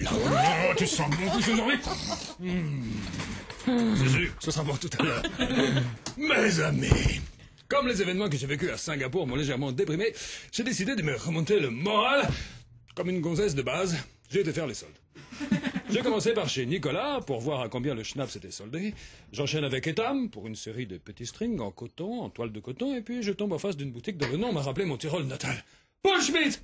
là. Oh, tu sens bon plus aujourd'hui? C'est sûr, ce sera pour tout à l'heure. Mes amis, comme les événements que j'ai vécus à Singapour m'ont légèrement déprimé, j'ai décidé de me remonter le moral. Comme une gonzesse de base, j'ai été faire les soldes. J'ai commencé par chez Nicolas pour voir à combien le schnapp s'était soldé. J'enchaîne avec Etam pour une série de petits strings en coton, en toile de coton, et puis je tombe en face d'une boutique dont le nom m'a rappelé mon Tyrol natal. Paul Schmitt.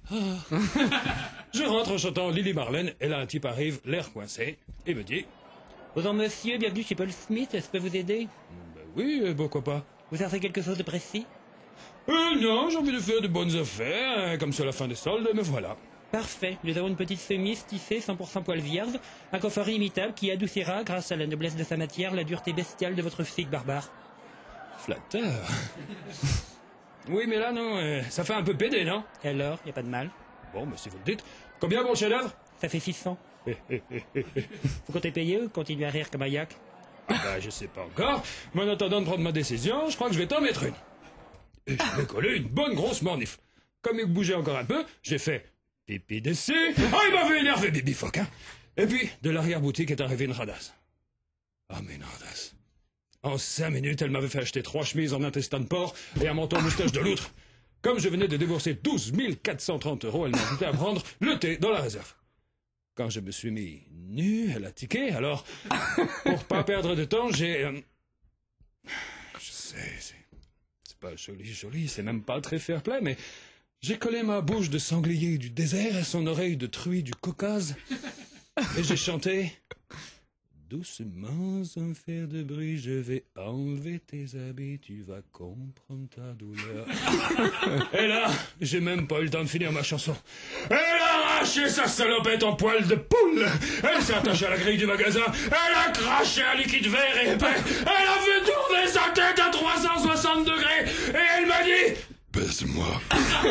Je rentre en chantant Lily Marlène, et là un type arrive, l'air coincé, et me dit... Bonjour monsieur, bienvenue chez Paul Smith, est-ce que je peux vous aider? Ben oui, pourquoi pas. Vous cherchez quelque chose de précis? Non, j'ai envie de faire de bonnes affaires, comme c'est la fin des soldes, me voilà. Parfait, nous avons une petite chemise tissée 100% poil vierge, un coffret imitable qui adoucira, grâce à la noblesse de sa matière, la dureté bestiale de votre physique barbare. Flatteur. Oui, mais là, non, ça fait un peu pédé, non? Et alors, y a pas de mal. Bon, mais si vous le dites. Combien mon chef-d'œuvre? Ça fait 600. Vous comptez payer ou continuer à rire comme un yak? Bah, je sais pas encore, mais en attendant de prendre ma décision, je crois que je vais t'en mettre une. Et je vais coller une bonne grosse mornifle. Comme il bougeait encore un peu, j'ai fait pipi dessus. Oh, il m'avait énervé, Bibi Fock, hein. Et puis, de l'arrière-boutique est arrivée une radasse. Ah, mais une radasse. En 5 minutes, elle m'avait fait acheter 3 chemises en intestin de porc et un manteau moustache de loutre. Comme je venais de débourser 12 430 €, elle m'a invité à prendre le thé dans la réserve. Quand je me suis mis nu, elle a tiqué, alors, pour pas perdre de temps, j'ai... Je sais, c'est pas joli, c'est même pas très fair-play, mais j'ai collé ma bouche de sanglier du désert à son oreille de truie du Caucase, et j'ai chanté... Doucement, sans faire de bruit, je vais enlever tes habits, tu vas comprendre ta douleur. Et là, j'ai même pas eu le temps de finir ma chanson. Elle a arraché sa salopette en poil de poule. Elle s'est attachée à la grille du magasin. Elle a craché un liquide vert et épais. Elle a fait tourner sa tête à 360 degrés. Et elle m'a dit... Baise-moi.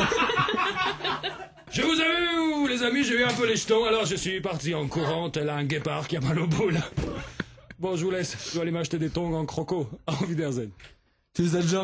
Je vous ai vu, les amis, j'ai eu un peu les jetons, alors je suis parti en courant, tel un guépard qui a mal au boule. Bon, je vous laisse, je dois aller m'acheter des tongs en croco. Auf Wiedersehen. Tu les as déjà?